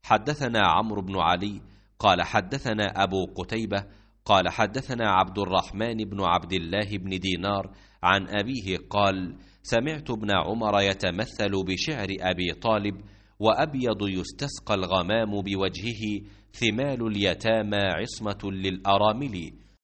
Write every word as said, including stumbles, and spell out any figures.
حدثنا عمرو بن علي قال حدثنا أبو قتيبة قال حدثنا عبد الرحمن بن عبد الله بن دينار عن أبيه قال سمعت ابن عمر يتمثل بشعر أبي طالب: وأبيض يستسقى الغمام بوجهه ثمال اليتامى عصمة للأرامل،